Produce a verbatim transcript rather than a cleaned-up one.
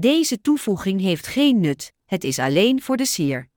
Deze toevoeging heeft geen nut, het is alleen voor de sier.